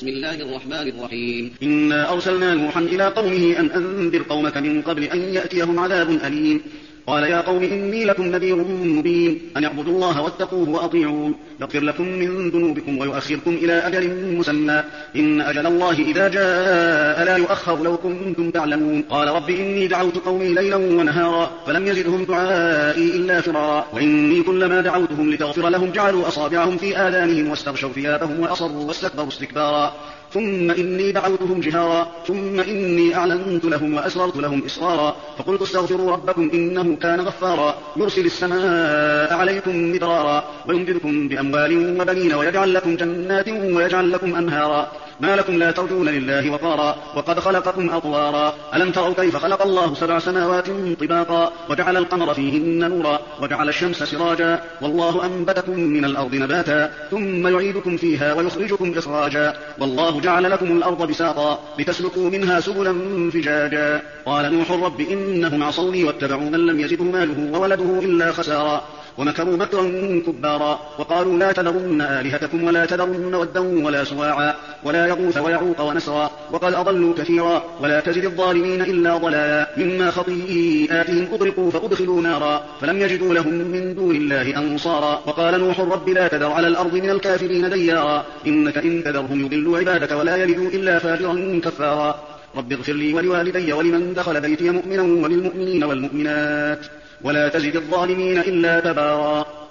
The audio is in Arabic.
بسم الله الرحمن الرحيم. إنا أرسلنا نوحا إلى قومه أن أنذر قومك من قبل أن يأتيهم عذاب أليم. قال يا قوم إني لكم نذير مبين أن اعبدوا الله واتقوه وأطيعون يغفر لكم من ذنوبكم ويؤخركم إلى أجل مسمى إن أجل الله إذا جاء لا يؤخر لو كنتم تعلمون. قال رب إني دعوت قومي ليلا ونهارا فلم يزدهم دعائي إلا فرارا وإني كلما دعوتهم لتغفر لهم جعلوا أصابعهم في آذانهم واستغشوا ثيابهم وأصروا واستكبروا استكبارا ثم إني دعوتهم جهارا ثم إني أعلنت لهم وأسررت لهم إسرارا فقلت استغفروا ربكم إنه كان غفارا يرسل السماء عليكم مدرارا ويمددكم بأموال وبنين ويجعل لكم جنات ويجعل لكم أنهارا ما لكم لا ترجون لله وقارا وقد خلقكم أطوارا ألم تروا كيف خلق الله 7 سماوات طباقا وجعل القمر فيهن نورا وجعل الشمس سراجا والله أنبتكم من الأرض نباتا ثم يعيدكم فيها ويخرجكم إخراجا والله جعل لكم الأرض بساطا لتسلكوا منها سبلا فجاجا. قال نوح رب إنهم عصوني واتبعوا من لم يزده ماله وولده إلا خسارا ومكروا مكرا كبارا وقالوا لا تذرن آلهتكم ولا تذرن ودا ولا سواعا ولا يغوث ويعوق ونسرا وقد أضلوا كثيرا ولا تزد الظالمين إلا ضلالا مما خطيئاتهم أغرقوا فأدخلوا نارا فلم يجدوا لهم من دون الله أنصارا. وقال نوح رب لا تذر على الأرض من الكافرين ديارا إنك إن تذرهم يضلوا عبادك ولا يلدوا إلا فاجرا كفارا. رب اغفر لي ولوالدي ولمن دخل بيتي مؤمنا وللمؤمنين والمؤمنات ولا تزد الظالمين إلا تبارا.